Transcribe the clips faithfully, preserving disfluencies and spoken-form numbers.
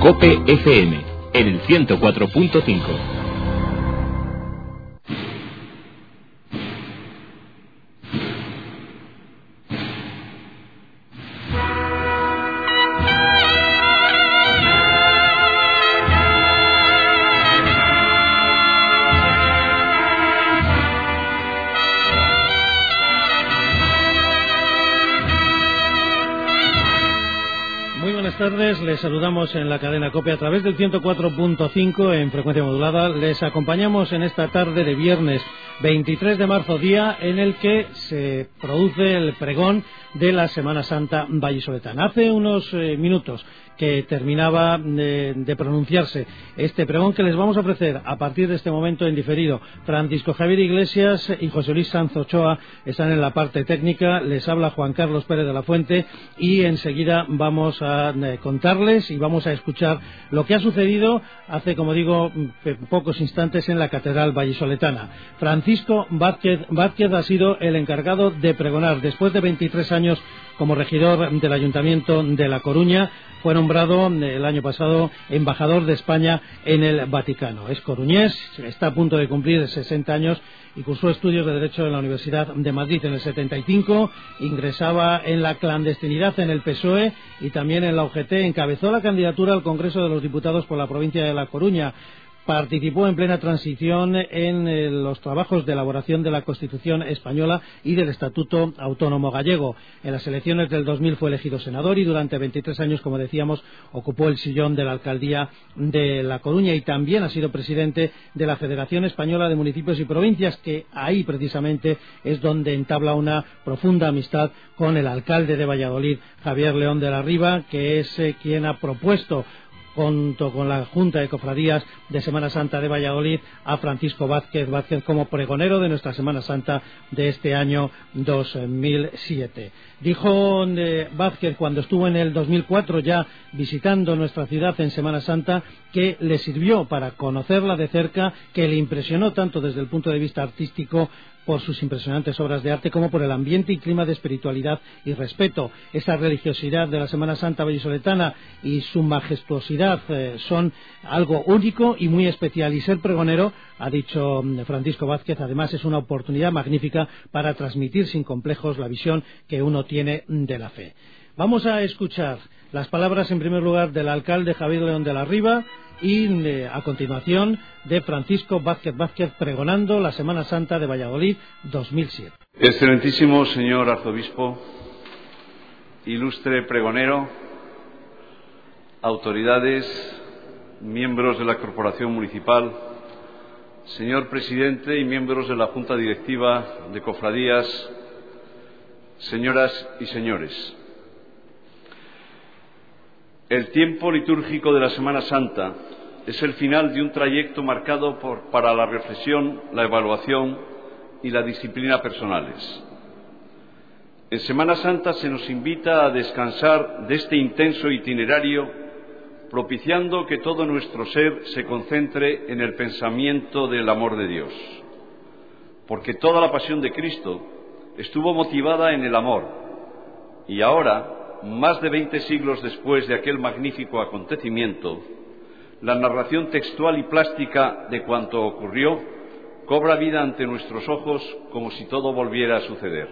COPE F M, en el ciento cuatro punto cinco. Buenas tardes, les saludamos en la cadena COPE a través del ciento cuatro punto cinco en frecuencia modulada. Les acompañamos en esta tarde de viernes veintitrés de marzo, día en el que se produce el pregón de la Semana Santa vallisoletana. Hace unos eh, minutos que terminaba de, de pronunciarse este pregón que les vamos a ofrecer a partir de este momento en diferido. Francisco Javier Iglesias y José Luis Sanz Ochoa están en la parte técnica. Les habla Juan Carlos Pérez de la Fuente y enseguida vamos a eh, contarles y vamos a escuchar lo que ha sucedido hace, como digo, pocos instantes en la Catedral vallisoletana. Francisco Vázquez, Vázquez ha sido el encargado de pregonar después de veintitrés años como regidor del Ayuntamiento de La Coruña. Fue nombrado el año pasado embajador de España en el Vaticano. Es coruñés, está a punto de cumplir sesenta años y cursó estudios de Derecho en la Universidad de Madrid en el setenta y cinco. Ingresaba en la clandestinidad en el P S O E y también en la U G T. Encabezó la candidatura al Congreso de los Diputados por la provincia de La Coruña. Participó en plena transición en eh, los trabajos de elaboración de la Constitución española y del Estatuto Autónomo Gallego. En las elecciones del dos mil fue elegido senador y durante veintitrés años, como decíamos, ocupó el sillón de la Alcaldía de La Coruña y también ha sido presidente de la Federación Española de Municipios y Provincias, que ahí precisamente es donde entabla una profunda amistad con el alcalde de Valladolid, Javier León de la Riva, que es eh, quien ha propuesto junto con la Junta de Cofradías de Semana Santa de Valladolid a Francisco Vázquez Vázquez como pregonero de nuestra Semana Santa de este año dos mil siete. Dijo eh, Vázquez cuando estuvo en el dos mil cuatro ya visitando nuestra ciudad en Semana Santa que le sirvió para conocerla de cerca, que le impresionó tanto desde el punto de vista artístico por sus impresionantes obras de arte como por el ambiente y clima de espiritualidad y respeto. Esa religiosidad de la Semana Santa vallisoletana y su majestuosidad eh, son algo único y muy especial, y ser pregonero, ha dicho Francisco Vázquez, además es una oportunidad magnífica para transmitir sin complejos la visión que uno tiene de la fe. Vamos a escuchar las palabras en primer lugar del alcalde Javier León de la Riva y eh, a continuación de Francisco Vázquez Vázquez pregonando la Semana Santa de Valladolid dos mil siete. Excelentísimo señor arzobispo, ilustre pregonero, autoridades, miembros de la corporación municipal, señor presidente y miembros de la Junta Directiva de Cofradías, señoras y señores. El tiempo litúrgico de la Semana Santa es el final de un trayecto marcado por, para la reflexión, la evaluación y la disciplina personales. En Semana Santa se nos invita a descansar de este intenso itinerario, propiciando que todo nuestro ser se concentre en el pensamiento del amor de Dios. Porque toda la pasión de Cristo estuvo motivada en el amor, y ahora, más de veinte siglos después de aquel magnífico acontecimiento, la narración textual y plástica de cuanto ocurrió cobra vida ante nuestros ojos como si todo volviera a suceder.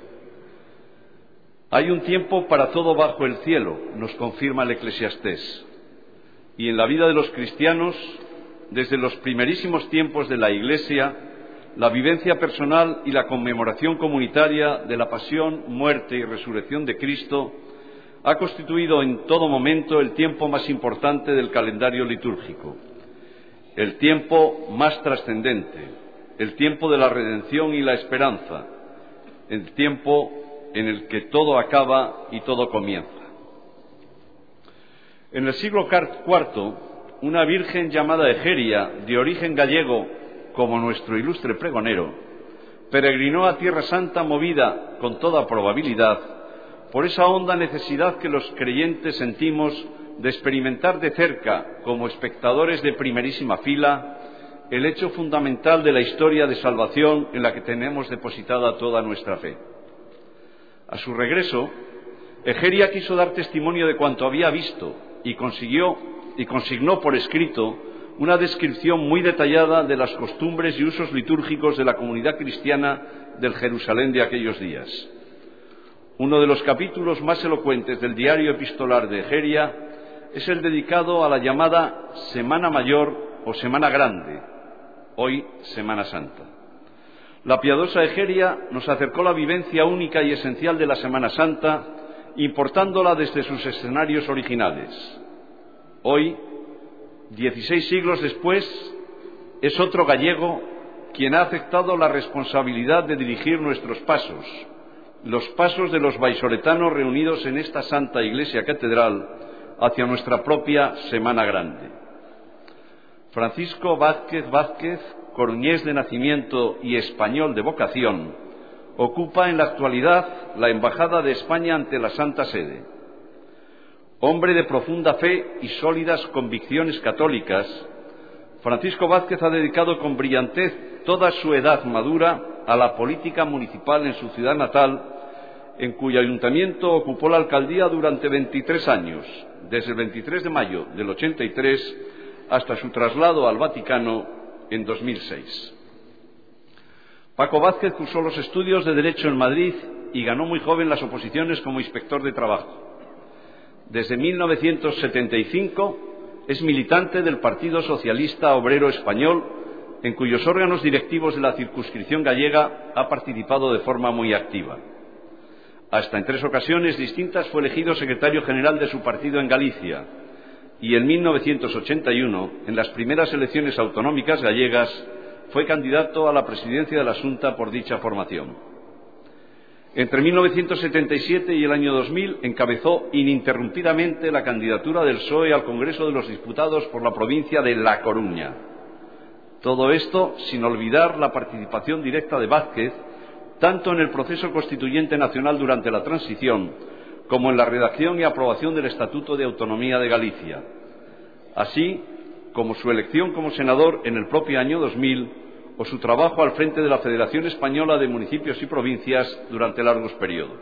Hay un tiempo para todo bajo el cielo, nos confirma el Eclesiastés, y en la vida de los cristianos, desde los primerísimos tiempos de la Iglesia, la vivencia personal y la conmemoración comunitaria de la pasión, muerte y resurrección de Cristo ha constituido en todo momento el tiempo más importante del calendario litúrgico, el tiempo más trascendente, el tiempo de la redención y la esperanza, el tiempo en el que todo acaba y todo comienza. En el siglo cuarto, una virgen llamada Egeria, de origen gallego, como nuestro ilustre pregonero, peregrinó a Tierra Santa movida, con toda probabilidad, por esa honda necesidad que los creyentes sentimos de experimentar de cerca, como espectadores de primerísima fila, el hecho fundamental de la historia de salvación en la que tenemos depositada toda nuestra fe. A su regreso, Egeria quiso dar testimonio de cuanto había visto y consiguió y consignó por escrito una descripción muy detallada de las costumbres y usos litúrgicos de la comunidad cristiana del Jerusalén de aquellos días. Uno de los capítulos más elocuentes del diario epistolar de Egeria es el dedicado a la llamada Semana Mayor o Semana Grande, hoy Semana Santa. La piadosa Egeria nos acercó la vivencia única y esencial de la Semana Santa, importándola desde sus escenarios originales. Hoy, dieciséis siglos después, es otro gallego quien ha aceptado la responsabilidad de dirigir nuestros pasos, los pasos de los vallisoletanos reunidos en esta Santa Iglesia Catedral hacia nuestra propia Semana Grande. Francisco Vázquez Vázquez, coruñés de nacimiento y español de vocación, ocupa en la actualidad la Embajada de España ante la Santa Sede. Hombre de profunda fe y sólidas convicciones católicas, Francisco Vázquez ha dedicado con brillantez toda su edad madura a la política municipal en su ciudad natal, en cuyo ayuntamiento ocupó la alcaldía durante veintitrés años, desde el veintitrés de mayo del ochenta y tres hasta su traslado al Vaticano en dos mil seis. Paco Vázquez cursó los estudios de Derecho en Madrid y ganó muy joven las oposiciones como inspector de trabajo. Desde mil novecientos setenta y cinco es militante del Partido Socialista Obrero Español, en cuyos órganos directivos de la circunscripción gallega ha participado de forma muy activa. Hasta en tres ocasiones distintas fue elegido secretario general de su partido en Galicia y en mil novecientos ochenta y uno, en las primeras elecciones autonómicas gallegas, fue candidato a la presidencia de la Xunta por dicha formación. Entre mil novecientos setenta y siete y el año dos mil encabezó ininterrumpidamente la candidatura del P S O E al Congreso de los Diputados por la provincia de La Coruña. Todo esto sin olvidar la participación directa de Vázquez tanto en el proceso constituyente nacional durante la transición como en la redacción y aprobación del Estatuto de Autonomía de Galicia, así como su elección como senador en el propio año dos mil o su trabajo al frente de la Federación Española de Municipios y Provincias durante largos periodos.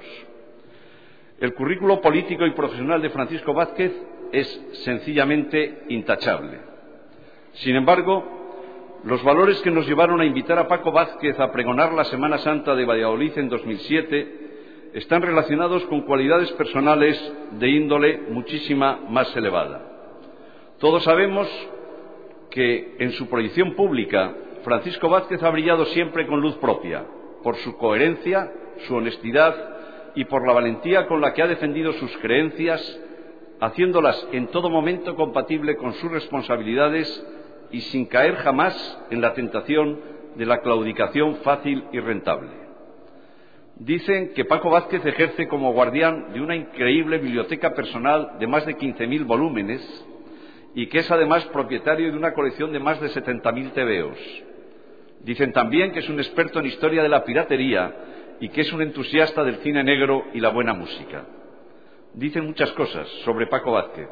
El currículo político y profesional de Francisco Vázquez es sencillamente intachable. Sin embargo, los valores que nos llevaron a invitar a Paco Vázquez a pregonar la Semana Santa de Valladolid en dos mil siete están relacionados con cualidades personales de índole muchísima más elevada. Todos sabemos que en su proyección pública Francisco Vázquez ha brillado siempre con luz propia, por su coherencia, su honestidad y por la valentía con la que ha defendido sus creencias, haciéndolas en todo momento compatible con sus responsabilidades y sin caer jamás en la tentación de la claudicación fácil y rentable. Dicen que Paco Vázquez ejerce como guardián de una increíble biblioteca personal de más de quince mil volúmenes y que es además propietario de una colección de más de setenta mil tebeos. Dicen también que es un experto en historia de la piratería y que es un entusiasta del cine negro y la buena música. Dicen muchas cosas sobre Paco Vázquez.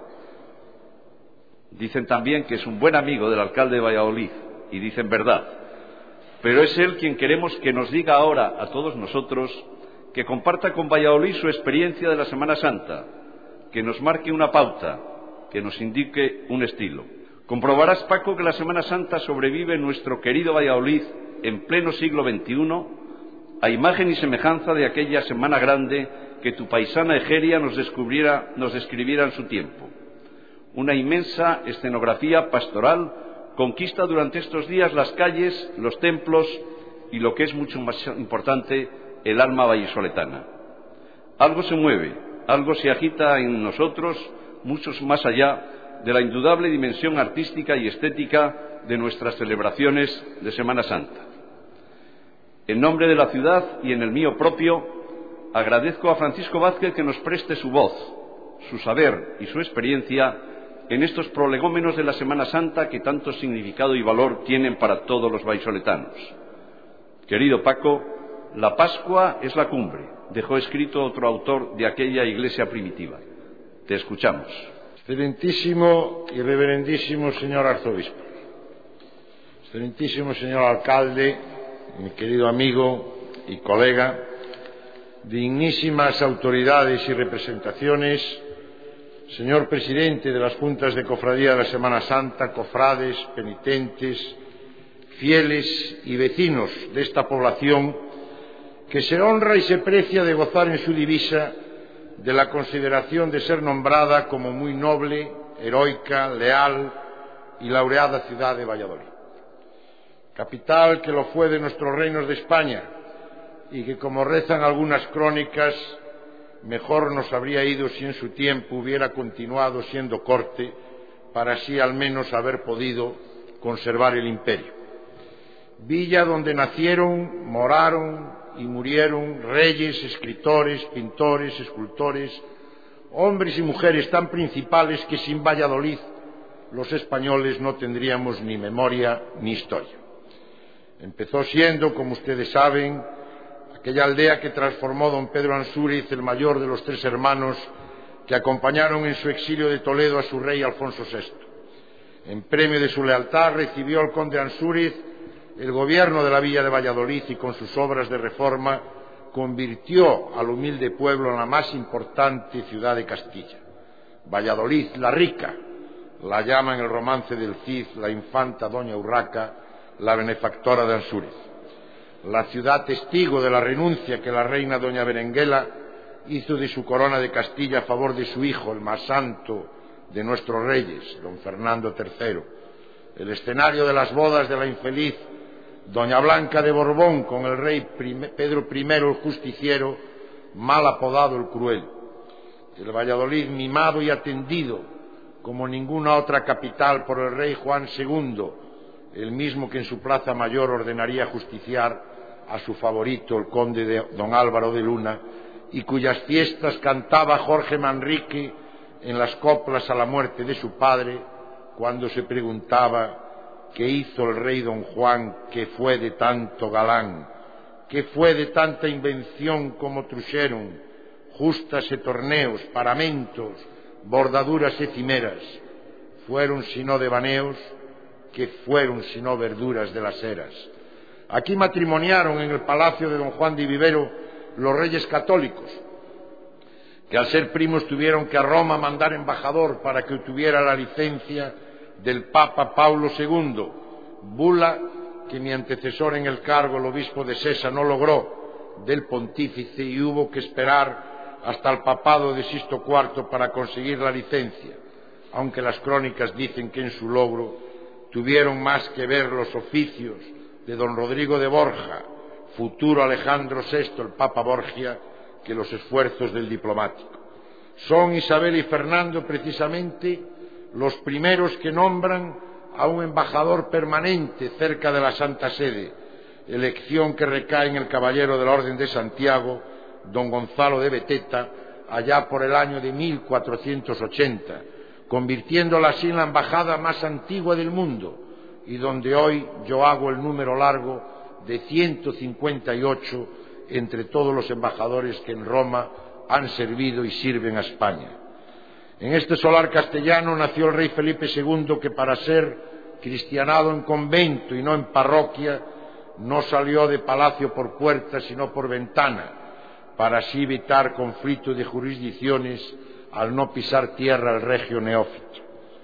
Dicen también que es un buen amigo del alcalde de Valladolid, y dicen verdad. Pero es él quien queremos que nos diga ahora a todos nosotros que comparta con Valladolid su experiencia de la Semana Santa, que nos marque una pauta, que nos indique un estilo. Comprobarás, Paco, que la Semana Santa sobrevive en nuestro querido Valladolid en pleno siglo veintiuno, a imagen y semejanza de aquella Semana Grande que tu paisana Egeria nos, descubriera, nos describiera en su tiempo. Una inmensa escenografía pastoral conquista durante estos días las calles, los templos y, lo que es mucho más importante, el alma vallisoletana. Algo se mueve, algo se agita en nosotros, muchos más allá de la indudable dimensión artística y estética de nuestras celebraciones de Semana Santa. En nombre de la ciudad y en el mío propio, agradezco a Francisco Vázquez que nos preste su voz, su saber y su experiencia en estos prolegómenos de la Semana Santa que tanto significado y valor tienen para todos los vallisoletanos. Querido Paco, la Pascua es la cumbre, dejó escrito otro autor de aquella iglesia primitiva. Te escuchamos. Excelentísimo y reverendísimo señor arzobispo, excelentísimo señor alcalde, mi querido amigo y colega, dignísimas autoridades y representaciones, señor presidente de las juntas de cofradía de la Semana Santa, cofrades, penitentes, fieles y vecinos de esta población que se honra y se precia de gozar en su divisa de la consideración de ser nombrada como muy noble, heroica, leal y laureada ciudad de Valladolid. Capital que lo fue de nuestros reinos de España y que, como rezan algunas crónicas, mejor nos habría ido si en su tiempo hubiera continuado siendo corte para así al menos haber podido conservar el imperio. Villa donde nacieron, moraron y murieron reyes, escritores, pintores, escultores, hombres y mujeres tan principales que sin Valladolid los españoles no tendríamos ni memoria ni historia. Empezó siendo, como ustedes saben, aquella aldea que transformó don Pedro Ansúrez, el mayor de los tres hermanos que acompañaron en su exilio de Toledo a su rey Alfonso sexto. En premio de su lealtad recibió el conde Ansúrez el gobierno de la villa de Valladolid y con sus obras de reforma convirtió al humilde pueblo en la más importante ciudad de Castilla. Valladolid la rica, la llama en el romance del Cid la infanta doña Urraca, la benefactora de Ansúrez. La ciudad testigo de la renuncia que la reina doña Berenguela hizo de su corona de Castilla a favor de su hijo, el más santo de nuestros reyes, don Fernando tercero. El escenario de las bodas de la infeliz doña Blanca de Borbón con el rey Pedro primero el justiciero, mal apodado el cruel. El Valladolid mimado y atendido como ninguna otra capital por el rey Juan segundo, el mismo que en su plaza mayor ordenaría justiciar a su favorito, el conde de don Álvaro de Luna, y cuyas fiestas cantaba Jorge Manrique en las coplas a la muerte de su padre, cuando se preguntaba qué hizo el rey don Juan, que fue de tanto galán, que fue de tanta invención como truxeron, justas e torneos, paramentos, bordaduras e cimeras, fueron sino devaneos, que fueron sino verduras de las eras. Aquí matrimoniaron en el palacio de don Juan de Vivero los reyes católicos, que al ser primos tuvieron que a Roma mandar embajador para que obtuviera la licencia del Papa Paulo segundo, bula que mi antecesor en el cargo, el obispo de Sesa, no logró del pontífice y hubo que esperar hasta el papado de Sisto cuarto para conseguir la licencia, aunque las crónicas dicen que en su logro tuvieron más que ver los oficios de don Rodrigo de Borja, futuro Alejandro sexto, el Papa Borgia, que los esfuerzos del diplomático. Son Isabel y Fernando precisamente los primeros que nombran a un embajador permanente cerca de la Santa Sede, elección que recae en el caballero de la Orden de Santiago, don Gonzalo de Beteta, allá por el año de mil cuatrocientos ochenta, convirtiéndola así en la embajada más antigua del mundo y donde hoy yo hago el número largo de ciento cincuenta y ocho entre todos los embajadores que en Roma han servido y sirven a España. En este solar castellano nació el rey Felipe segundo, que para ser cristianado en convento y no en parroquia no salió de palacio por puerta sino por ventana, para así evitar conflicto de jurisdicciones al no pisar tierra el regio neófito.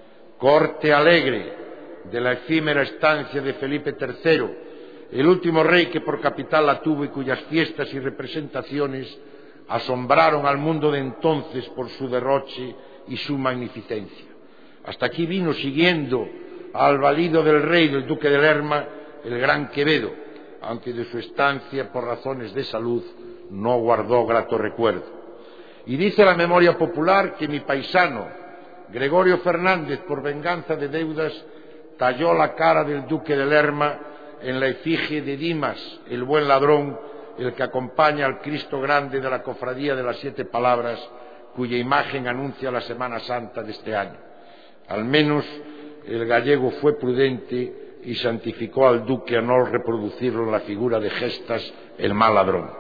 Corte alegre de la efímera estancia de Felipe tercero, el último rey que por capital la tuvo y cuyas fiestas y representaciones asombraron al mundo de entonces por su derroche y su magnificencia. Hasta aquí vino siguiendo al valido del rey del duque de Lerma, el gran Quevedo, aunque de su estancia por razones de salud no guardó grato recuerdo. Y dice la memoria popular que mi paisano Gregorio Fernández, por venganza de deudas, talló la cara del duque de Lerma en la efigie de Dimas, el buen ladrón, el que acompaña al Cristo grande de la cofradía de las siete palabras, cuya imagen anuncia la Semana Santa de este año. Al menos el gallego fue prudente y santificó al duque a no reproducirlo en la figura de Gestas, el mal ladrón.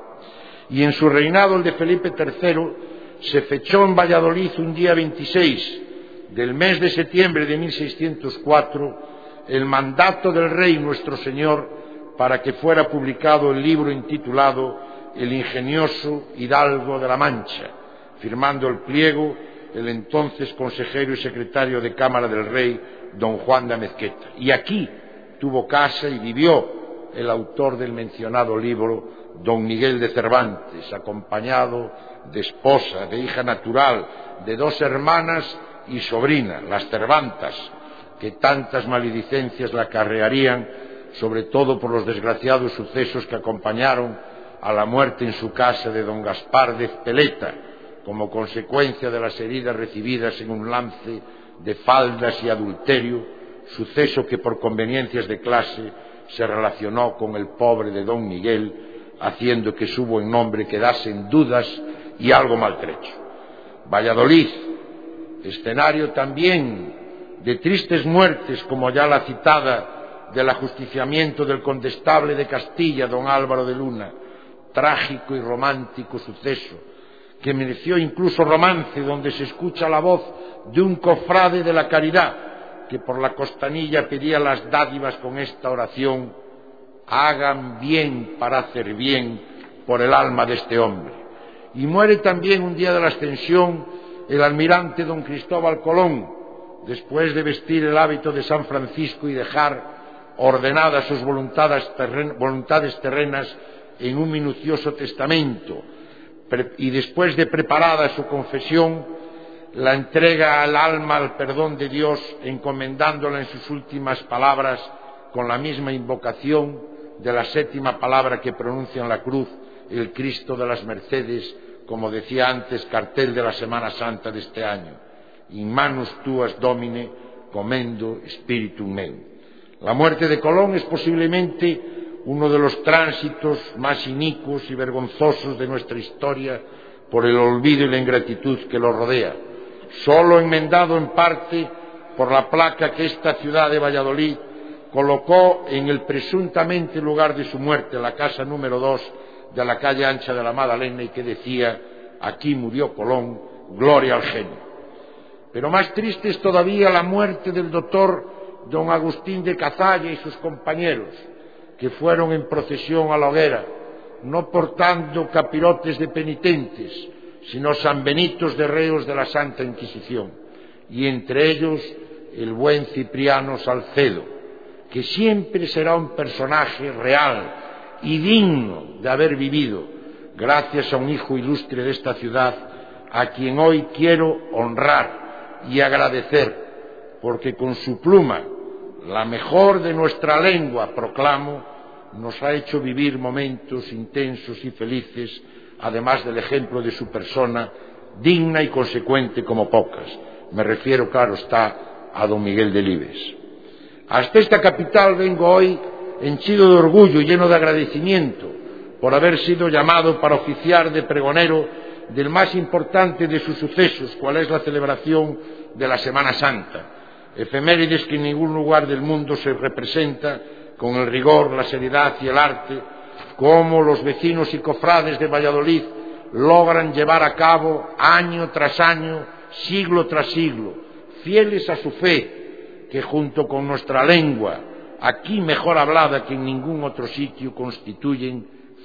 Y en su reinado, el de Felipe tercero, se fechó en Valladolid un día veintiséis del mes de septiembre de mil seiscientos cuatro el mandato del rey nuestro Señor para que fuera publicado el libro intitulado El ingenioso Hidalgo de la Mancha, firmando el pliego el entonces consejero y secretario de Cámara del Rey, don Juan de Amezqueta. Y aquí tuvo casa y vivió el autor del mencionado libro, don Miguel de Cervantes, acompañado de esposa, de hija natural, de dos hermanas y sobrina, las Cervantas, que tantas maledicencias la acarrearían, sobre todo por los desgraciados sucesos que acompañaron a la muerte en su casa de don Gaspar de Ezpeleta, como consecuencia de las heridas recibidas en un lance de faldas y adulterio, suceso que por conveniencias de clase se relacionó con el pobre de don Miguel, haciendo que su buen nombre quedase en dudas y algo maltrecho. Valladolid, escenario también de tristes muertes, como ya la citada del ajusticiamiento del condestable de Castilla, don Álvaro de Luna, trágico y romántico suceso, que mereció incluso romance, donde se escucha la voz de un cofrade de la caridad, que por la costanilla pedía las dádivas con esta oración: hagan bien para hacer bien por el alma de este hombre. Y muere también un día de la Ascensión el almirante don Cristóbal Colón, después de vestir el hábito de San Francisco y dejar ordenadas sus voluntades, terren- voluntades terrenas en un minucioso testamento, y después de preparada su confesión, la entrega al alma al perdón de Dios, encomendándola en sus últimas palabras con la misma invocación de la séptima palabra que pronuncia en la cruz el Cristo de las Mercedes, como decía antes, cartel de la Semana Santa de este año: in manus tuas Domine, comendo spiritum meum. La muerte de Colón es posiblemente uno de los tránsitos más inicuos y vergonzosos de nuestra historia por el olvido y la ingratitud que lo rodea, solo enmendado en parte por la placa que esta ciudad de Valladolid colocó en el presuntamente lugar de su muerte, la casa número dos de la calle ancha de la Madalena, y que decía: aquí murió Colón, gloria al genio. Pero más triste es todavía la muerte del doctor don Agustín de Cazalla y sus compañeros, que fueron en procesión a la hoguera, no portando capirotes de penitentes, sino sanbenitos de reos de la Santa Inquisición, y entre ellos el buen Cipriano Salcedo, que siempre será un personaje real y digno de haber vivido, gracias a un hijo ilustre de esta ciudad, a quien hoy quiero honrar y agradecer, porque con su pluma, la mejor de nuestra lengua, proclamo, nos ha hecho vivir momentos intensos y felices, además del ejemplo de su persona, digna y consecuente como pocas. Me refiero, claro está, a don Miguel Delibes. Hasta esta capital vengo hoy henchido de orgullo y lleno de agradecimiento por haber sido llamado para oficiar de pregonero del más importante de sus sucesos, cual es la celebración de la Semana Santa, efemérides que en ningún lugar del mundo se representa con el rigor, la seriedad y el arte, como los vecinos y cofrades de Valladolid logran llevar a cabo año tras año, siglo tras siglo, fieles a su fe, que junto con nuestra lengua, aquí mejor hablada que en ningún otro sitio, constituyen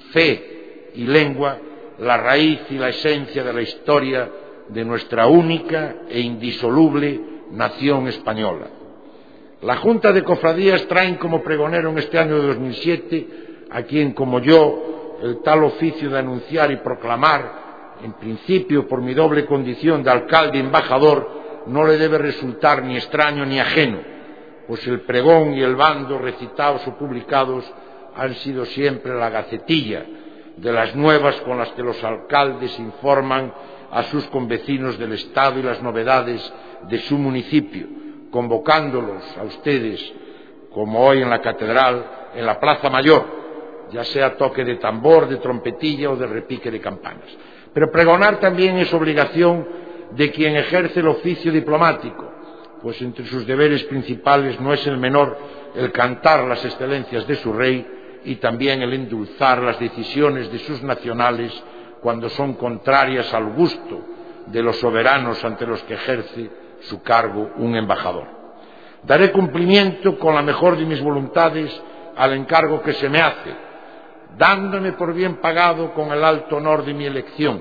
fe y lengua la raíz y la esencia de la historia de nuestra única e indisoluble nación española. La Junta de Cofradías traen como pregonero en este año de dos mil siete a quien, como yo, el tal oficio de anunciar y proclamar, en principio por mi doble condición de alcalde y embajador, no le debe resultar ni extraño ni ajeno, pues el pregón y el bando recitados o publicados han sido siempre la gacetilla de las nuevas con las que los alcaldes informan a sus convecinos del Estado y las novedades de su municipio, convocándolos a ustedes, como hoy en la Catedral, en la Plaza Mayor, ya sea toque de tambor, de trompetilla o de repique de campanas. Pero pregonar también es obligación de quien ejerce el oficio diplomático, pues entre sus deberes principales no es el menor el cantar las excelencias de su rey y también el endulzar las decisiones de sus nacionales cuando son contrarias al gusto de los soberanos ante los que ejerce su cargo un embajador. Daré cumplimiento con la mejor de mis voluntades al encargo que se me hace, dándome por bien pagado con el alto honor de mi elección,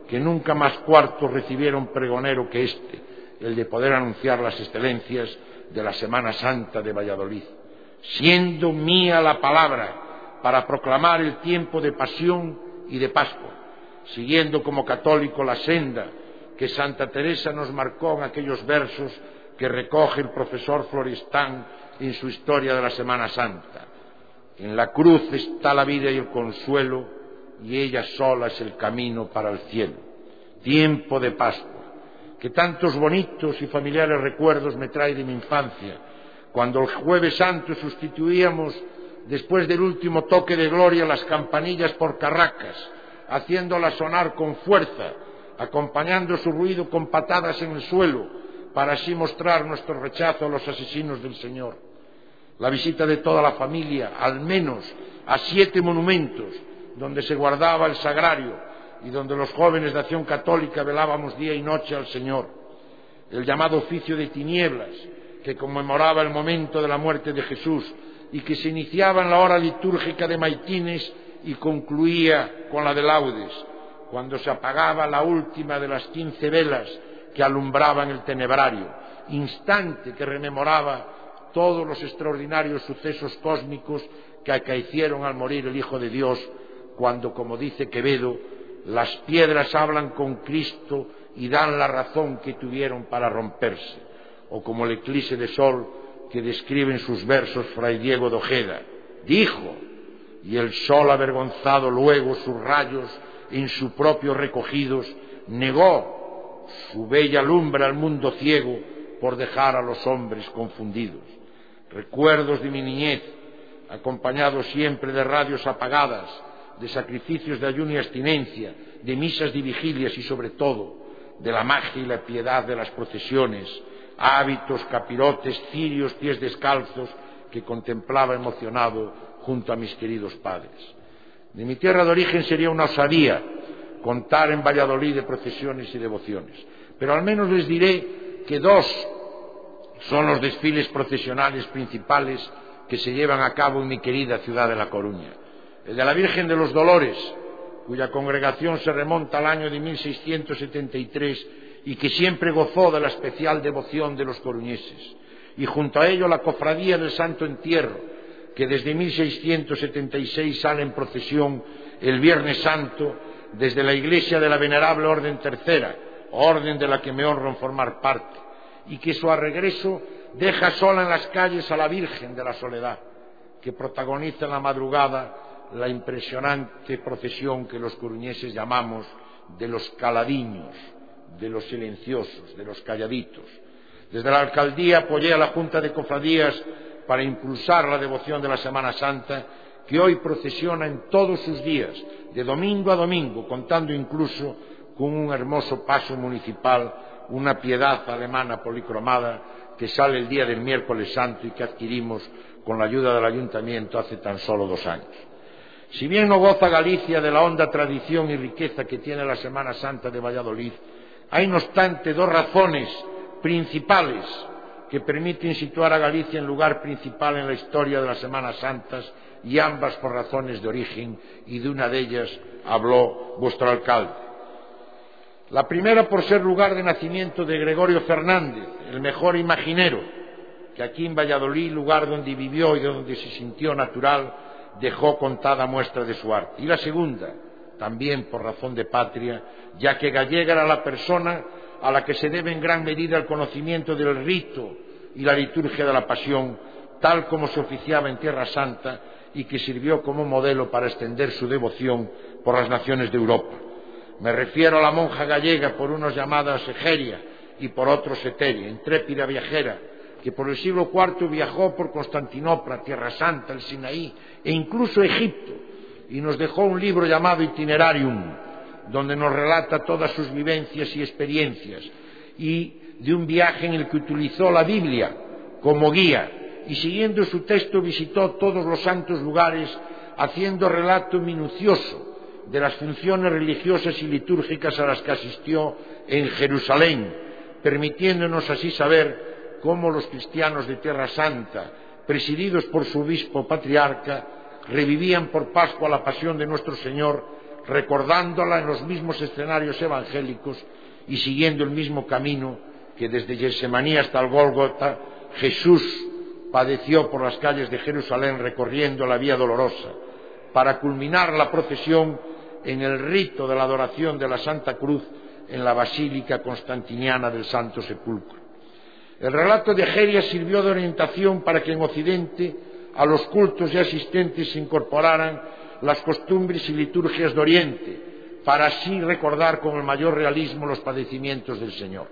que nunca más cuartos recibiera un pregonero que éste, el de poder anunciar las excelencias de la Semana Santa de Valladolid, siendo mía la palabra para proclamar el tiempo de pasión y de Pascua, siguiendo como católico la senda que Santa Teresa nos marcó en aquellos versos que recoge el profesor Florestán en su Historia de la Semana Santa. En la cruz está la vida y el consuelo, y ella sola es el camino para el cielo. Tiempo de Pascua, que tantos bonitos y familiares recuerdos me trae de mi infancia, cuando el Jueves Santo sustituíamos, después del último toque de gloria, las campanillas por carracas, haciéndolas sonar con fuerza, acompañando su ruido con patadas en el suelo, para así mostrar nuestro rechazo a los asesinos del Señor. La visita de toda la familia, al menos a siete monumentos, donde se guardaba el sagrario y donde los jóvenes de Acción Católica velábamos día y noche al Señor. El llamado oficio de tinieblas, que conmemoraba el momento de la muerte de Jesús y que se iniciaba en la hora litúrgica de Maitines y concluía con la de Laudes, cuando se apagaba la última de las quince velas que alumbraban el tenebrario, instante que rememoraba todos los extraordinarios sucesos cósmicos que acaecieron al morir el Hijo de Dios, cuando, como dice Quevedo, las piedras hablan con Cristo y dan la razón que tuvieron para romperse, o como el eclipse de sol que describe en sus versos Fray Diego de Ojeda, dijo, y el sol avergonzado luego sus rayos en su propio recogidos negó su bella lumbre al mundo ciego por dejar a los hombres confundidos. Recuerdos de mi niñez, acompañados siempre de radios apagadas, de sacrificios de ayuno y abstinencia, de misas y vigilias y sobre todo de la magia y la piedad de las procesiones, hábitos, capirotes, cirios, pies descalzos que contemplaba emocionado junto a mis queridos padres. De mi tierra de origen sería una osadía contar en Valladolid de procesiones y devociones, pero al menos les diré que dos son los desfiles procesionales principales que se llevan a cabo en mi querida ciudad de La Coruña. El de la Virgen de los Dolores, cuya congregación se remonta al año de mil seiscientos setenta y tres y que siempre gozó de la especial devoción de los coruñeses, y junto a ello la Cofradía del Santo Entierro, que desde mil seiscientos setenta y seis sale en procesión el Viernes Santo desde la iglesia de la Venerable Orden Tercera, orden de la que me honro en formar parte, y que su regreso deja sola en las calles a la Virgen de la Soledad, que protagoniza en la madrugada la impresionante procesión que los coruñeses llamamos de los caladiños, de los silenciosos, de los calladitos. Desde la alcaldía apoyé a la Junta de Cofradías para impulsar la devoción de la Semana Santa, que hoy procesiona en todos sus días, de domingo a domingo, contando incluso con un hermoso paso municipal, una piedad alemana policromada que sale el día del miércoles santo y que adquirimos con la ayuda del ayuntamiento hace tan solo dos años. Si bien no goza Galicia de la honda tradición y riqueza que tiene la Semana Santa de Valladolid, hay no obstante dos razones principales que permiten situar a Galicia en lugar principal en la historia de las Semanas Santas, y ambas por razones de origen, y de una de ellas habló vuestro alcalde. La primera por ser lugar de nacimiento de Gregorio Fernández, el mejor imaginero, que aquí en Valladolid, lugar donde vivió y donde se sintió natural, dejó contada muestra de su arte. Y la segunda, también por razón de patria, ya que gallega era la persona a la que se debe en gran medida el conocimiento del rito y la liturgia de la Pasión, tal como se oficiaba en Tierra Santa, y que sirvió como modelo para extender su devoción por las naciones de Europa. Me refiero a la monja gallega, por unos llamada Egeria y por otros Eteria, intrépida viajera, que por el siglo cuarto viajó por Constantinopla, Tierra Santa, el Sinaí e incluso Egipto, y nos dejó un libro llamado Itinerarium, donde nos relata todas sus vivencias y experiencias, y de un viaje en el que utilizó la Biblia como guía, y siguiendo su texto visitó todos los santos lugares, haciendo relato minucioso de las funciones religiosas y litúrgicas a las que asistió en Jerusalén, permitiéndonos así saber cómo los cristianos de Tierra Santa, presididos por su obispo patriarca, revivían por Pascua la pasión de nuestro Señor, recordándola en los mismos escenarios evangélicos y siguiendo el mismo camino que desde Getsemaní hasta el Gólgota Jesús padeció por las calles de Jerusalén recorriendo la Vía Dolorosa, para culminar la procesión en el rito de la adoración de la Santa Cruz en la Basílica Constantiniana del Santo Sepulcro. El relato de Egeria sirvió de orientación para que en Occidente a los cultos ya existentes se incorporaran las costumbres y liturgias de Oriente, para así recordar con el mayor realismo los padecimientos del Señor.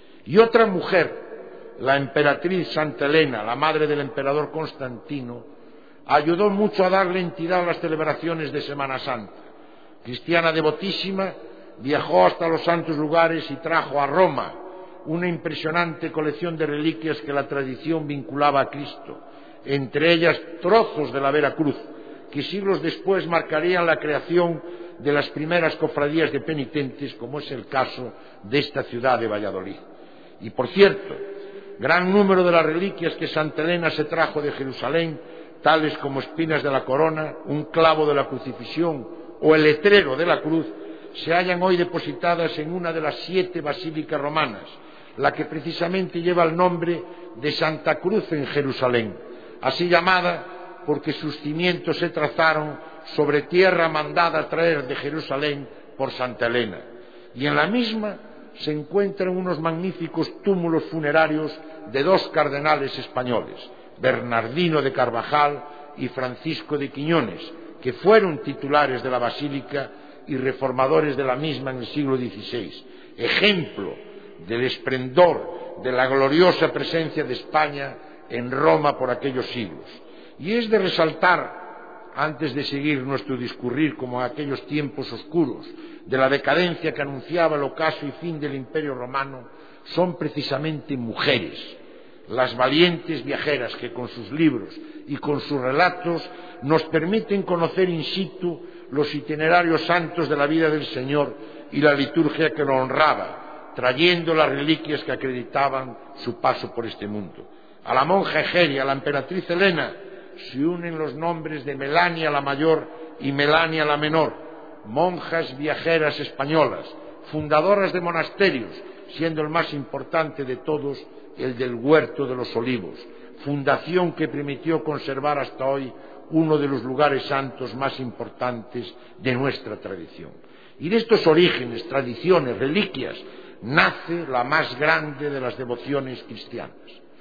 Y otra mujer, la emperatriz Santa Elena, la madre del emperador Constantino, ayudó mucho a darle entidad a las celebraciones de Semana Santa. Cristiana devotísima, viajó hasta los santos lugares y trajo a Roma una impresionante colección de reliquias que la tradición vinculaba a Cristo, entre ellas trozos de la Vera Cruz, que siglos después marcarían la creación de las primeras cofradías de penitentes, como es el caso de esta ciudad de Valladolid. Y por cierto, gran número de las reliquias que Santa Elena se trajo de Jerusalén, tales como espinas de la corona, un clavo de la crucifixión o el letrero de la cruz, se hallan hoy depositadas en una de las siete basílicas romanas, la que precisamente lleva el nombre de Santa Cruz en Jerusalén, así llamada porque sus cimientos se trazaron sobre tierra mandada a traer de Jerusalén por Santa Elena. Y en la misma se encuentran unos magníficos túmulos funerarios de dos cardenales españoles, Bernardino de Carvajal y Francisco de Quiñones, que fueron titulares de la basílica y reformadores de la misma en el siglo dieciséis, ejemplo del esplendor de la gloriosa presencia de España en Roma por aquellos siglos. Y es de resaltar, antes de seguir nuestro discurrir como en aquellos tiempos oscuros de la decadencia que anunciaba el ocaso y fin del Imperio Romano, son precisamente mujeres, las valientes viajeras que con sus libros y con sus relatos nos permiten conocer in situ los itinerarios santos de la vida del Señor y la liturgia que lo honraba, trayendo las reliquias que acreditaban su paso por este mundo. A la monja Egeria, a la emperatriz Elena, se unen los nombres de Melania la Mayor y Melania la Menor, monjas viajeras españolas, fundadoras de monasterios, siendo el más importante de todos el del Huerto de los Olivos, fundación que permitió conservar hasta hoy uno de los lugares santos más importantes de nuestra tradición. Y de estos orígenes, tradiciones, reliquias, nace la más grande de las devociones cristianas,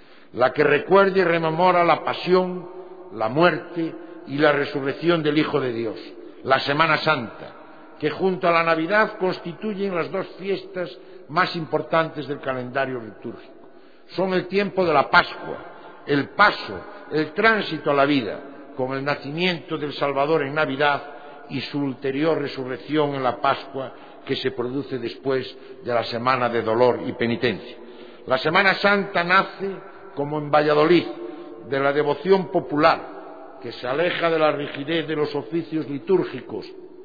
la que recuerda y rememora la pasión, la muerte y la resurrección del Hijo de Dios, la Semana Santa, que junto a la Navidad constituyen las dos fiestas más importantes del calendario litúrgico. Son el tiempo de la Pascua, el paso, el tránsito a la vida, con el nacimiento del Salvador en Navidad y su ulterior resurrección en la Pascua, que se produce después de la semana de dolor y penitencia. La Semana Santa nace, como en Valladolid, de la devoción popular, que se aleja de la rigidez de los oficios litúrgicos,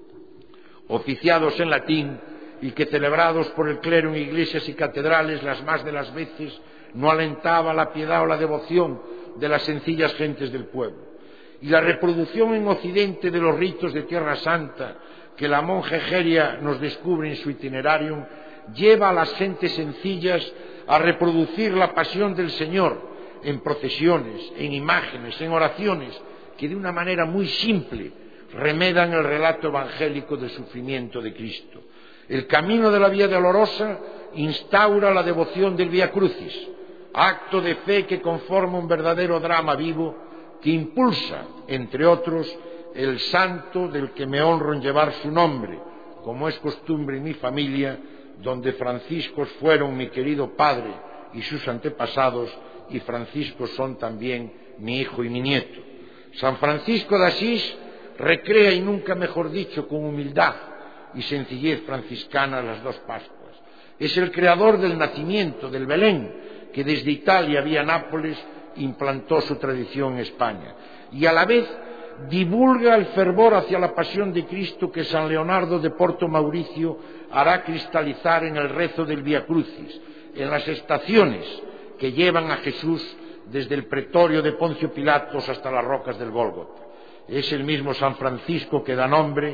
oficiados en latín, y que celebrados por el clero en iglesias y catedrales las más de las veces no alentaba la piedad o la devoción de las sencillas gentes del pueblo. Y la reproducción en Occidente de los ritos de Tierra Santa que la monja Egeria nos descubre en su itinerario lleva a las gentes sencillas a reproducir la pasión del Señor en procesiones, en imágenes, en oraciones que de una manera muy simple remedan el relato evangélico del sufrimiento de Cristo. El camino de la Vía Dolorosa instaura la devoción del Vía Crucis, acto de fe que conforma un verdadero drama vivo que impulsa, entre otros, el santo del que me honro en llevar su nombre, como es costumbre en mi familia, donde Franciscos fueron mi querido padre y sus antepasados, y Franciscos son también mi hijo y mi nieto. San Francisco de Asís recrea, y nunca mejor dicho, con humildad y sencillez franciscana las dos Pascuas. Es el creador del nacimiento, del Belén, que desde Italia vía Nápoles implantó su tradición en España, y a la vez divulga el fervor hacia la pasión de Cristo que San Leonardo de Porto Mauricio hará cristalizar en el rezo del Vía Crucis, en las estaciones que llevan a Jesús desde el pretorio de Poncio Pilatos hasta las rocas del Gólgota. Es el mismo San Francisco que da nombre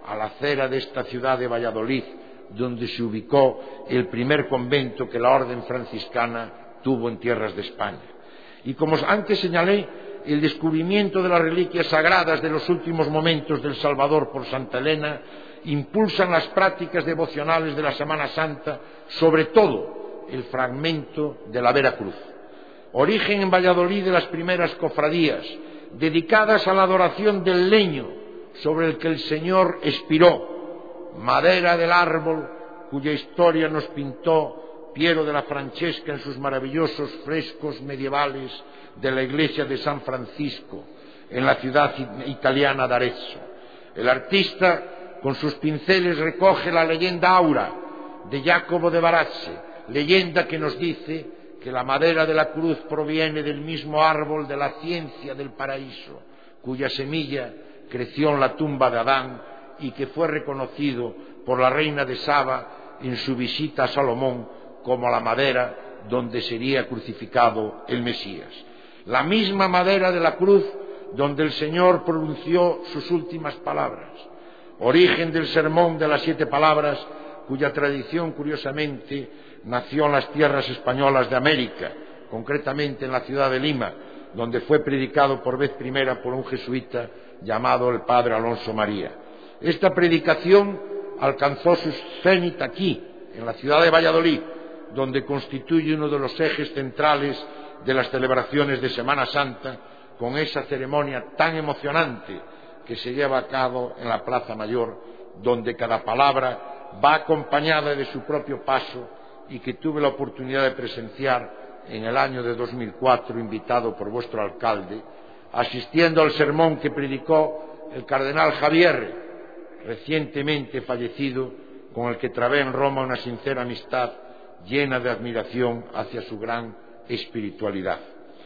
a la acera de esta ciudad de Valladolid, donde se ubicó el primer convento que la orden franciscana tuvo en tierras de España. Y como antes señalé, el descubrimiento de las reliquias sagradas de los últimos momentos del Salvador por Santa Elena impulsan las prácticas devocionales de la Semana Santa, sobre todo el fragmento de la Vera Cruz. Origen en Valladolid de las primeras cofradías, dedicadas a la adoración del leño sobre el que el Señor expiró, madera del árbol cuya historia nos pintó Piero de la Francesca en sus maravillosos frescos medievales de la iglesia de San Francisco, en la ciudad italiana de Arezzo. El artista, con sus pinceles, recoge la leyenda áurea de Jacobo de Varazze, leyenda que nos dice que la madera de la cruz proviene del mismo árbol de la ciencia del paraíso, cuya semilla creció en la tumba de Adán y que fue reconocido por la reina de Saba en su visita a Salomón como la madera donde sería crucificado el Mesías. La misma madera de la cruz donde el Señor pronunció sus últimas palabras. Origen del sermón de las siete palabras, cuya tradición, curiosamente, nació en las tierras españolas de América, concretamente en la ciudad de Lima, donde fue predicado por vez primera por un jesuita llamado el padre Alonso María. Esta predicación alcanzó su cenit aquí, en la ciudad de Valladolid, donde constituye uno de los ejes centrales de las celebraciones de Semana Santa, con esa ceremonia tan emocionante que se lleva a cabo en la Plaza Mayor, donde cada palabra va acompañada de su propio paso y que tuve la oportunidad de presenciar en el año de dos mil cuatro, invitado por vuestro alcalde, asistiendo al sermón que predicó el cardenal Javier, recientemente fallecido, con el que trabé en Roma una sincera amistad llena de admiración hacia su gran espiritualidad.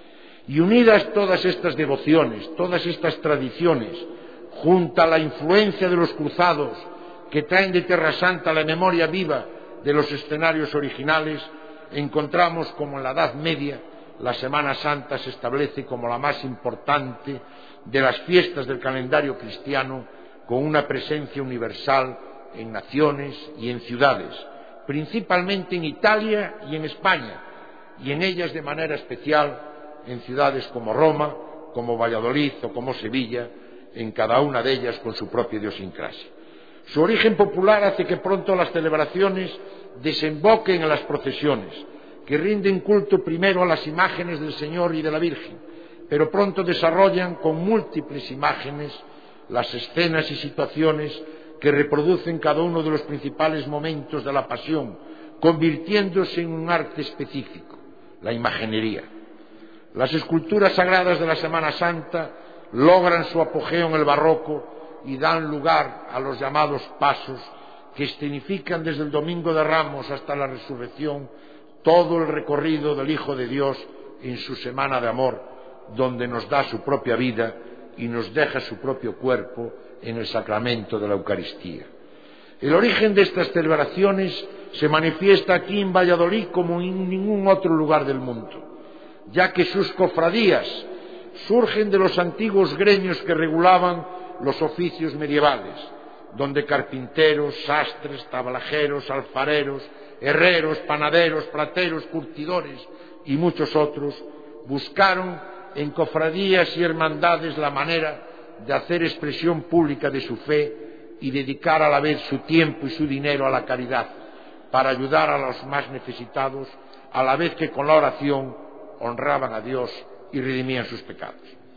Y unidas todas estas devociones, todas estas tradiciones, junto a la influencia de los cruzados que traen de Tierra Santa la memoria viva de los escenarios originales, encontramos como en la Edad Media la Semana Santa se establece como la más importante de las fiestas del calendario cristiano, con una presencia universal en naciones y en ciudades, principalmente en Italia y en España, y en ellas de manera especial en ciudades como Roma, como Valladolid o como Sevilla, en cada una de ellas con su propia idiosincrasia. Su origen popular hace que pronto las celebraciones desemboquen en las procesiones, que rinden culto primero a las imágenes del Señor y de la Virgen, pero pronto desarrollan con múltiples imágenes las escenas y situaciones que reproducen cada uno de los principales momentos de la Pasión, convirtiéndose en un arte específico, la imaginería. Las esculturas sagradas de la Semana Santa logran su apogeo en el barroco y dan lugar a los llamados pasos, que escenifican desde el Domingo de Ramos hasta la Resurrección todo el recorrido del Hijo de Dios en su semana de amor, donde nos da su propia vida y nos deja su propio cuerpo en el sacramento de la Eucaristía. El origen de estas celebraciones se manifiesta aquí en Valladolid como en ningún otro lugar del mundo, ya que sus cofradías surgen de los antiguos gremios que regulaban los oficios medievales, donde carpinteros, sastres, tablajeros, alfareros, herreros, panaderos, plateros, curtidores y muchos otros buscaron en cofradías y hermandades la manera de hacer expresión pública de su fe y dedicar a la vez su tiempo y su dinero a la caridad, para ayudar a los más necesitados, a la vez que con la oración honraban a Dios y redimían sus pecados.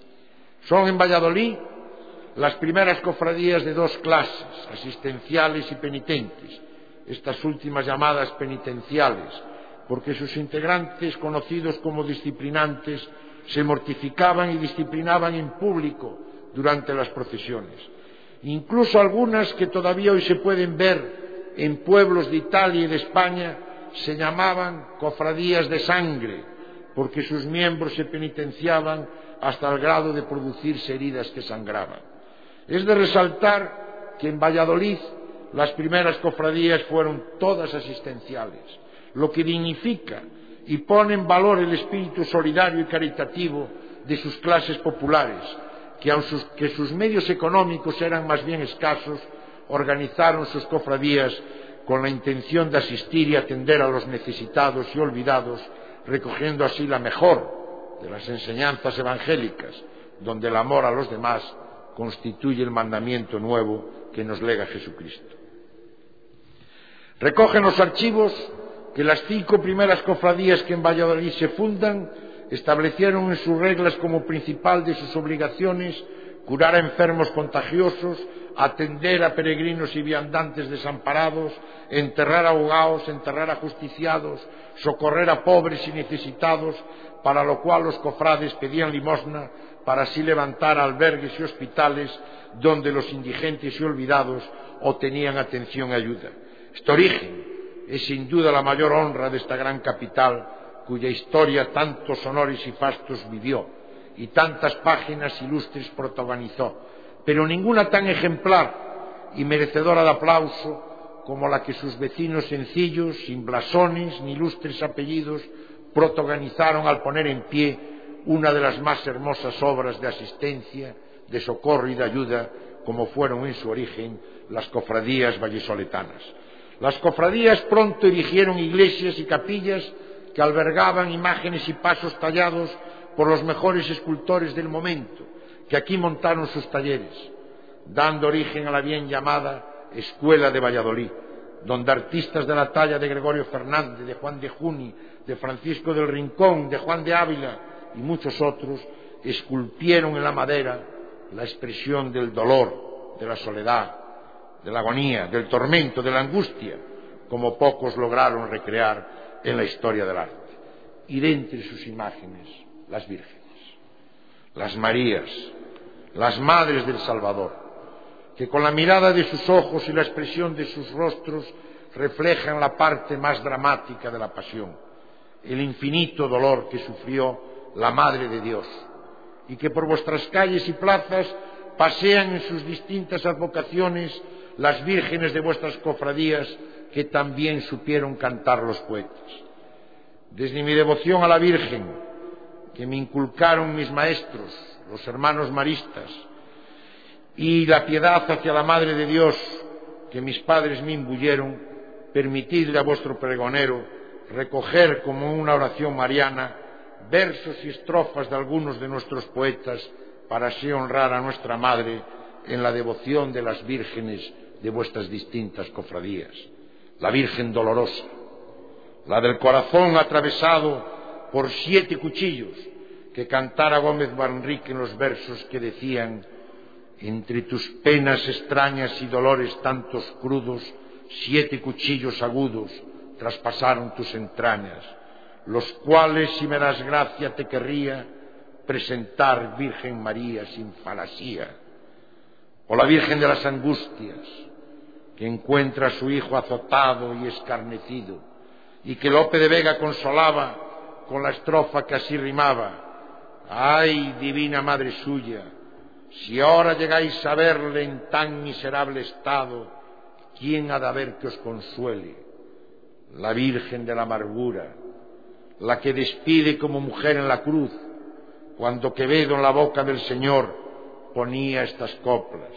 Son en Valladolid las primeras cofradías de dos clases, asistenciales y penitentes, estas últimas llamadas penitenciales, porque sus integrantes, conocidos como disciplinantes, se mortificaban y disciplinaban en público durante las procesiones. Incluso algunas que todavía hoy se pueden ver en pueblos de Italia y de España se llamaban cofradías de sangre, porque sus miembros se penitenciaban hasta el grado de producirse heridas que sangraban. Es de resaltar que en Valladolid las primeras cofradías fueron todas asistenciales, lo que dignifica y pone en valor el espíritu solidario y caritativo de sus clases populares, que aunque sus medios económicos eran más bien escasos, organizaron sus cofradías con la intención de asistir y atender a los necesitados y olvidados, recogiendo así la mejor de las enseñanzas evangélicas, donde el amor a los demás constituye el mandamiento nuevo que nos lega Jesucristo. Recogen los archivos que las cinco primeras cofradías que en Valladolid se fundan establecieron en sus reglas como principal de sus obligaciones curar a enfermos contagiosos, atender a peregrinos y viandantes desamparados, enterrar a ahogados, enterrar a justiciados, socorrer a pobres y necesitados, para lo cual los cofrades pedían limosna para así levantar albergues y hospitales donde los indigentes y olvidados obtenían atención y ayuda. Este origen es sin duda la mayor honra de esta gran capital, cuya historia tantos honores y fastos vivió y tantas páginas ilustres protagonizó, pero ninguna tan ejemplar y merecedora de aplauso como la que sus vecinos sencillos, sin blasones ni ilustres apellidos, protagonizaron al poner en pie una de las más hermosas obras de asistencia, de socorro y de ayuda, como fueron en su origen las cofradías vallisoletanas. Las cofradías pronto erigieron iglesias y capillas que albergaban imágenes y pasos tallados por los mejores escultores del momento, que aquí montaron sus talleres, dando origen a la bien llamada Escuela de Valladolid, donde artistas de la talla de Gregorio Fernández, de Juan de Juni, de Francisco del Rincón, de Juan de Ávila y muchos otros esculpieron en la madera la expresión del dolor, de la soledad, de la agonía, del tormento, de la angustia, como pocos lograron recrear en la historia del arte. Y de entre sus imágenes, las vírgenes, las Marías, las Madres del Salvador, que con la mirada de sus ojos y la expresión de sus rostros reflejan la parte más dramática de la pasión, el infinito dolor que sufrió la Madre de Dios, y que por vuestras calles y plazas pasean en sus distintas advocaciones las vírgenes de vuestras cofradías, que también supieron cantar los poetas. Desde mi devoción a la Virgen, que me inculcaron mis maestros, los hermanos maristas, y la piedad hacia la Madre de Dios, que mis padres me imbuyeron, permitidle a vuestro pregonero recoger como una oración mariana versos y estrofas de algunos de nuestros poetas, para así honrar a nuestra Madre en la devoción de las vírgenes de vuestras distintas cofradías. La Virgen Dolorosa, la del corazón atravesado por siete cuchillos, que cantara Gómez Manrique en los versos que decían: entre tus penas extrañas y dolores tantos crudos, siete cuchillos agudos traspasaron tus entrañas, los cuales, si me das gracia, te querría presentar, Virgen María, sin falasía. O la Virgen de las Angustias, que encuentra a su hijo azotado y escarnecido, y que Lope de Vega consolaba con la estrofa que así rimaba: ay, divina madre suya, si ahora llegáis a verle en tan miserable estado, ¿quién ha de haber que os consuele? La Virgen de la Amargura, la que despide como mujer en la cruz, cuando Quevedo en la boca del Señor ponía estas coplas: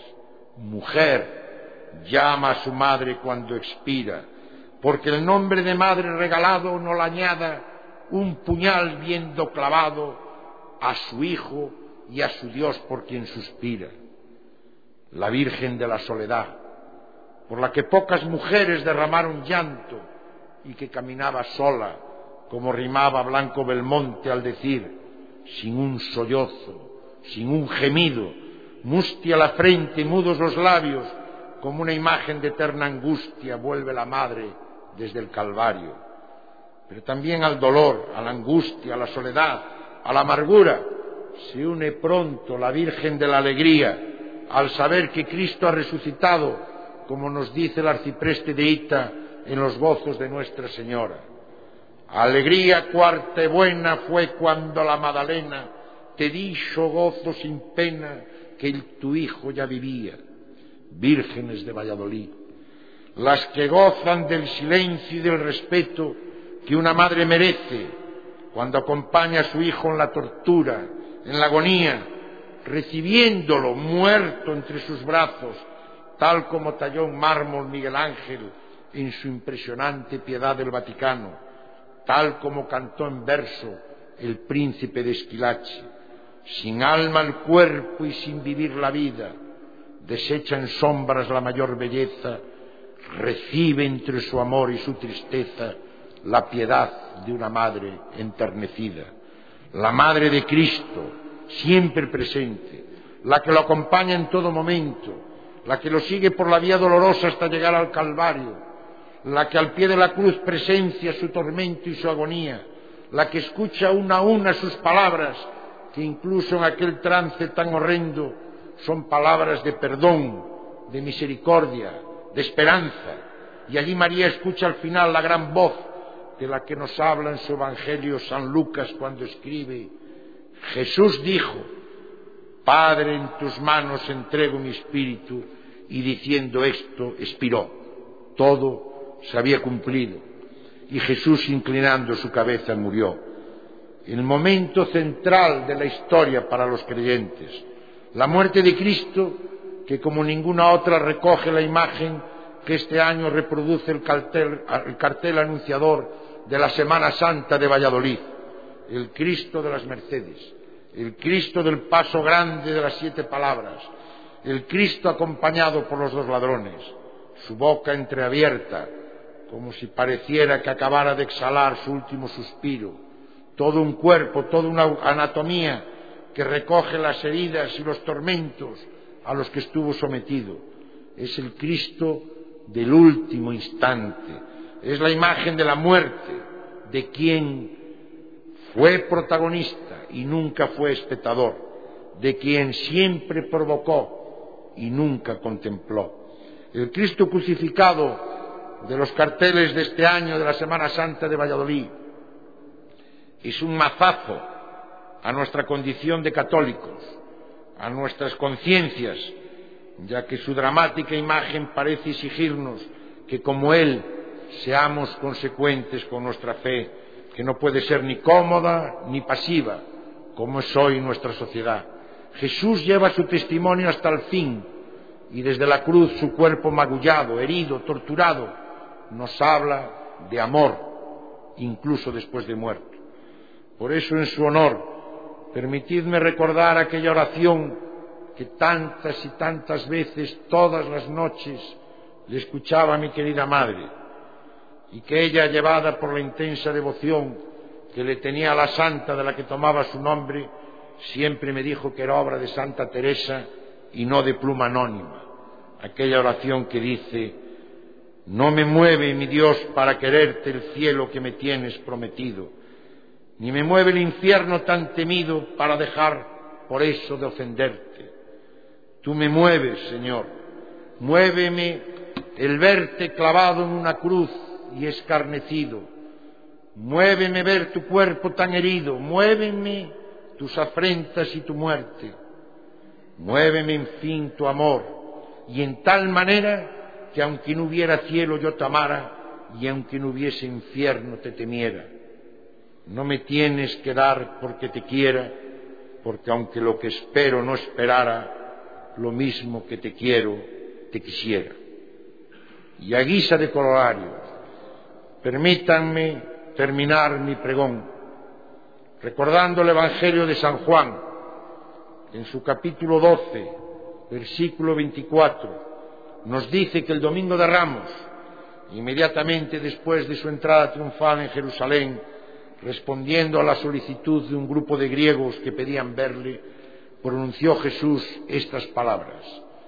mujer, llama a su madre cuando expira, porque el nombre de madre regalado no le añada un puñal viendo clavado a su hijo y a su Dios por quien suspira. La Virgen de la Soledad, por la que pocas mujeres derramaron llanto y que caminaba sola, como rimaba Blanco Belmonte al decir: sin un sollozo, sin un gemido, mustia la frente, mudos los labios, como una imagen de eterna angustia vuelve la madre desde el Calvario. Pero también al dolor, a la angustia, a la soledad, a la amargura, se une pronto la Virgen de la Alegría, al saber que Cristo ha resucitado, como nos dice el arcipreste de Ita en los gozos de Nuestra Señora. Alegría cuarta y buena fue cuando la Madalena te dijo gozo sin pena que el tu hijo ya vivía. Vírgenes de Valladolid, las que gozan del silencio y del respeto que una madre merece cuando acompaña a su hijo en la tortura, en la agonía, recibiéndolo muerto entre sus brazos, tal como talló en mármol Miguel Ángel en su impresionante Piedad del Vaticano, tal como cantó en verso el príncipe de Esquilache. Sin alma el cuerpo y sin vivir la vida, desecha en sombras la mayor belleza, recibe entre su amor y su tristeza la piedad de una madre enternecida. La madre de Cristo, siempre presente, la que lo acompaña en todo momento, la que lo sigue por la vía dolorosa hasta llegar al Calvario, la que al pie de la cruz presencia su tormento y su agonía, la que escucha una a una sus palabras, que incluso en aquel trance tan horrendo son palabras de perdón, de misericordia, de esperanza. Y allí María escucha al final la gran voz de la que nos habla en su Evangelio San Lucas cuando escribe: Jesús dijo, Padre, en tus manos entrego mi espíritu, y diciendo esto expiró. Todo se había cumplido y Jesús, inclinando su cabeza, murió. El momento central de la historia para los creyentes, la muerte de Cristo, que como ninguna otra recoge la imagen que este año reproduce el cartel, el cartel anunciador de la Semana Santa de Valladolid, el Cristo de las Mercedes, el Cristo del Paso Grande de las Siete Palabras, el Cristo acompañado por los dos ladrones, su boca entreabierta, como si pareciera que acabara de exhalar su último suspiro, todo un cuerpo, toda una anatomía que recoge las heridas y los tormentos a los que estuvo sometido. Es el Cristo del último instante, es la imagen de la muerte, de quien fue protagonista y nunca fue espectador, de quien siempre provocó y nunca contempló. El Cristo crucificado de los carteles de este año de la Semana Santa de Valladolid es un mazazo a nuestra condición de católicos, a nuestras conciencias, ya que su dramática imagen parece exigirnos que, como Él, seamos consecuentes con nuestra fe, que no puede ser ni cómoda ni pasiva, como es hoy nuestra sociedad. Jesús lleva su testimonio hasta el fin, y desde la cruz su cuerpo magullado, herido, torturado, nos habla de amor, incluso después de muerto. Por eso, en su honor, permitidme recordar aquella oración que tantas y tantas veces, todas las noches, le escuchaba a mi querida madre, y que ella, llevada por la intensa devoción que le tenía a la santa de la que tomaba su nombre, siempre me dijo que era obra de Santa Teresa y no de pluma anónima. Aquella oración que dice: no me mueve, mi Dios, para quererte el cielo que me tienes prometido, ni me mueve el infierno tan temido para dejar por eso de ofenderte. Tú me mueves, Señor, muéveme el verte clavado en una cruz y escarnecido, muéveme ver tu cuerpo tan herido, muéveme tus afrentas y tu muerte, muéveme en fin tu amor, y en tal manera que aunque no hubiera cielo yo te amara, y aunque no hubiese infierno te temiera. No me tienes que dar porque te quiera, porque aunque lo que espero no esperara, lo mismo que te quiero, te quisiera. Y a guisa de corolario, permítanme terminar mi pregón recordando el Evangelio de San Juan, en su capítulo doce, versículo veinticuatro, nos dice que el Domingo de Ramos, inmediatamente después de su entrada triunfal en Jerusalén, respondiendo a la solicitud de un grupo de griegos que pedían verle, pronunció Jesús estas palabras: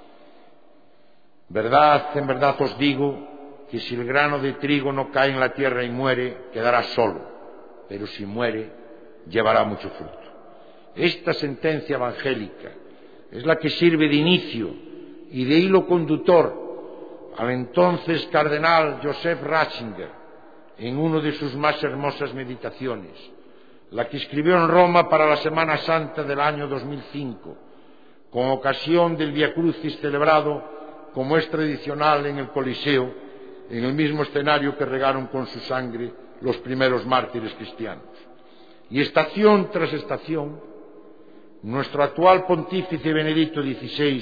verdad, en verdad os digo que si el grano de trigo no cae en la tierra y muere, quedará solo, pero si muere, llevará mucho fruto. Esta sentencia evangélica es la que sirve de inicio y de hilo conductor al entonces cardenal Joseph Ratzinger en una de sus más hermosas meditaciones, la que escribió en Roma para la Semana Santa del año dos mil cinco, con ocasión del Via Crucis celebrado, como es tradicional, en el Coliseo, en el mismo escenario que regaron con su sangre los primeros mártires cristianos. Y estación tras estación, nuestro actual pontífice Benedicto dieciséis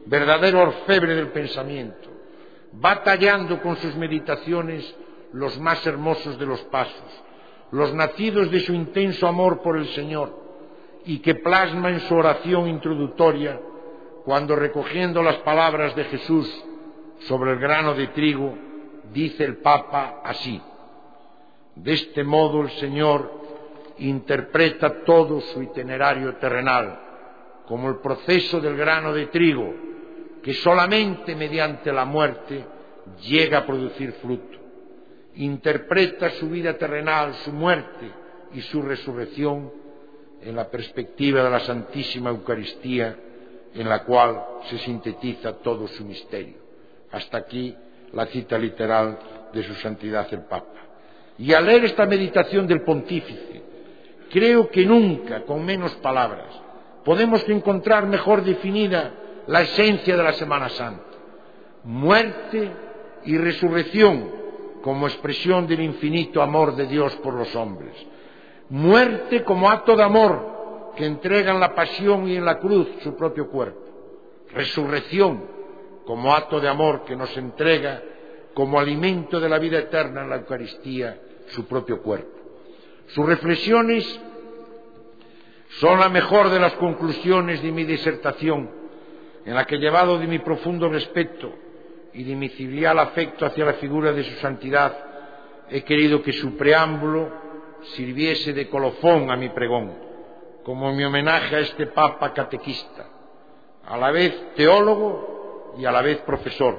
verdadero orfebre del pensamiento, va tallando con sus meditaciones los más hermosos de los pasos, los nacidos de su intenso amor por el Señor, y que plasma en su oración introductoria cuando, recogiendo las palabras de Jesús sobre el grano de trigo, dice el Papa así: de este modo el Señor interpreta todo su itinerario terrenal como el proceso del grano de trigo, que solamente mediante la muerte llega a producir fruto. Interpreta su vida terrenal, su muerte y su resurrección en la perspectiva de la Santísima Eucaristía, en la cual se sintetiza todo su misterio. Hasta aquí la cita literal de su Santidad el Papa. Y al leer esta meditación del Pontífice, creo que nunca, con menos palabras, podemos encontrar mejor definida la esencia de la Semana Santa: muerte y resurrección como expresión del infinito amor de Dios por los hombres. Muerte como acto de amor que entrega en la pasión y en la cruz su propio cuerpo. Resurrección como acto de amor que nos entrega como alimento de la vida eterna en la Eucaristía su propio cuerpo. Sus reflexiones son la mejor de las conclusiones de mi disertación, en la que, llevado de mi profundo respeto y de mi filial afecto hacia la figura de su santidad, he querido que su preámbulo sirviese de colofón a mi pregón, como mi homenaje a este Papa catequista, a la vez teólogo y a la vez profesor,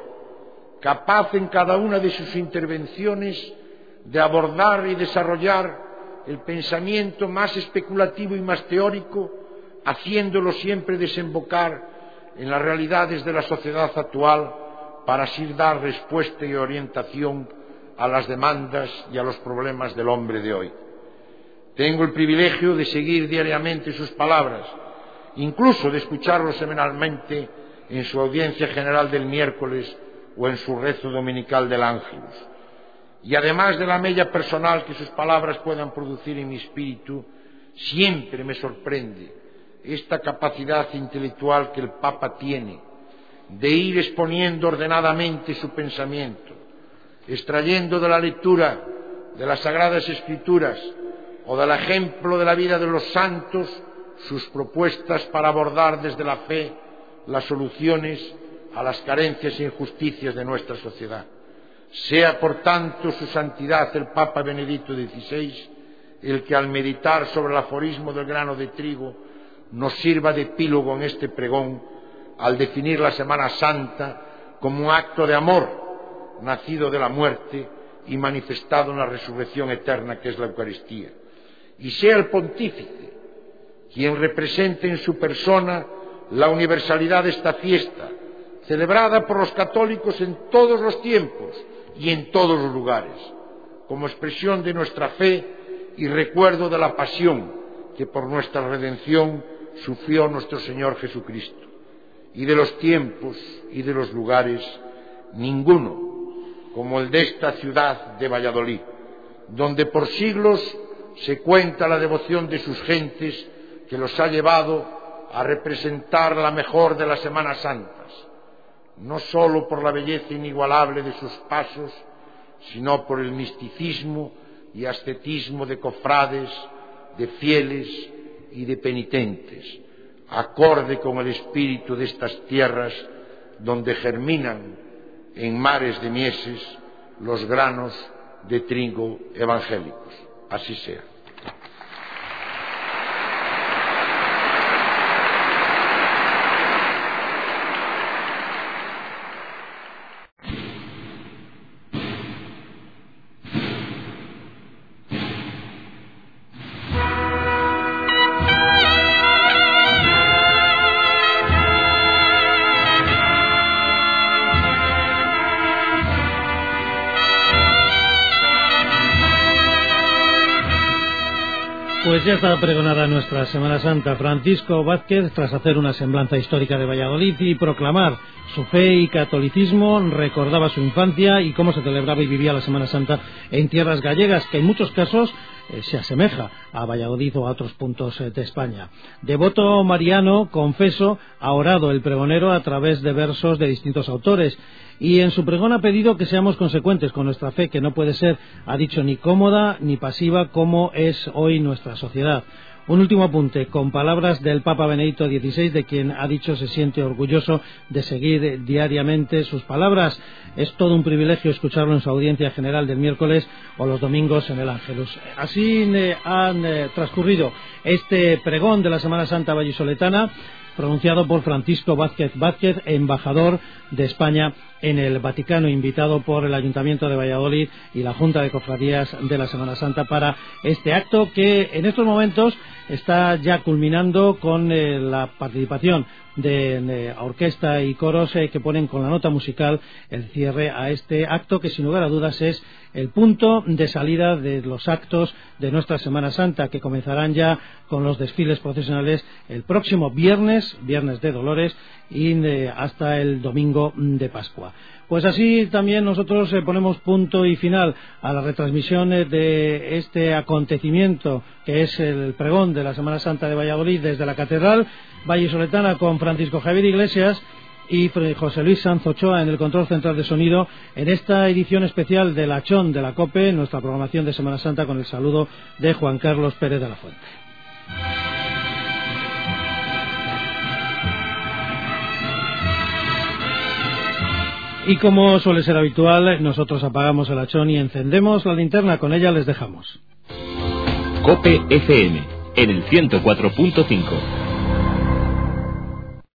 capaz en cada una de sus intervenciones de abordar y desarrollar el pensamiento más especulativo y más teórico, haciéndolo siempre desembocar en las realidades de la sociedad actual, para así dar respuesta y orientación a las demandas y a los problemas del hombre de hoy. Tengo el privilegio de seguir diariamente sus palabras, incluso de escucharlo semanalmente en su audiencia general del miércoles o en su rezo dominical del Ángelus. Y además de la mella personal que sus palabras puedan producir en mi espíritu, siempre me sorprende esta capacidad intelectual que el Papa tiene de ir exponiendo ordenadamente su pensamiento, extrayendo de la lectura de las Sagradas Escrituras o del ejemplo de la vida de los santos sus propuestas para abordar desde la fe las soluciones a las carencias e injusticias de nuestra sociedad. Sea, por tanto, su santidad el Papa Benedicto dieciséis el que, al meditar sobre el aforismo del grano de trigo, nos sirva de epílogo en este pregón, al definir la Semana Santa como un acto de amor nacido de la muerte y manifestado en la resurrección eterna que es la Eucaristía. Y sea el Pontífice quien represente en su persona la universalidad de esta fiesta, celebrada por los católicos en todos los tiempos y en todos los lugares, como expresión de nuestra fe y recuerdo de la pasión que por nuestra redención sufrió nuestro Señor Jesucristo. Y de los tiempos y de los lugares, ninguno como el de esta ciudad de Valladolid, donde por siglos se cuenta la devoción de sus gentes, que los ha llevado a representar la mejor de las Semanas Santas, no sólo por la belleza inigualable de sus pasos, sino por el misticismo y ascetismo de cofrades, de fieles y de penitentes, acorde con el espíritu de estas tierras donde germinan en mares de mieses los granos de trigo evangélicos. Así sea. Pues ya está pregonada nuestra Semana Santa. Francisco Vázquez, tras hacer una semblanza histórica de Valladolid y proclamar su fe y catolicismo, recordaba su infancia y cómo se celebraba y vivía la Semana Santa en tierras gallegas, que en muchos casos eh, se asemeja a Valladolid o a otros puntos eh, de España. Devoto mariano, confeso, ha orado el pregonero a través de versos de distintos autores, y en su pregón ha pedido que seamos consecuentes con nuestra fe, que no puede ser, ha dicho, ni cómoda ni pasiva como es hoy nuestra sociedad. Un último apunte, con palabras del Papa Benedicto dieciséis, de quien ha dicho se siente orgulloso de seguir diariamente sus palabras. Es todo un privilegio escucharlo en su audiencia general del miércoles o los domingos en el Ángelus. Así eh, han eh, transcurrido este pregón de la Semana Santa vallisoletana, pronunciado por Francisco Vázquez Vázquez, embajador de España en el Vaticano, invitado por el Ayuntamiento de Valladolid y la Junta de Cofradías de la Semana Santa para este acto que en estos momentos está ya culminando con eh, la participación de, de orquesta y coros eh, que ponen con la nota musical el cierre a este acto, que sin lugar a dudas es el punto de salida de los actos de nuestra Semana Santa, que comenzarán ya con los desfiles procesionales el próximo viernes, viernes de Dolores, y de, hasta el domingo de Pascua. Pues así también nosotros eh, ponemos punto y final a la retransmisión eh, de este acontecimiento que es el pregón de la Semana Santa de Valladolid desde la Catedral vallisoletana, con Francisco Javier Iglesias y José Luis Sanz Ochoa en el control central de sonido, en esta edición especial de la Chón de la COPE, nuestra programación de Semana Santa, con el saludo de Juan Carlos Pérez de la Fuente. Y como suele ser habitual, nosotros apagamos el hachón y encendemos la linterna. Con ella les dejamos COPE F M en el ciento cuatro punto cinco.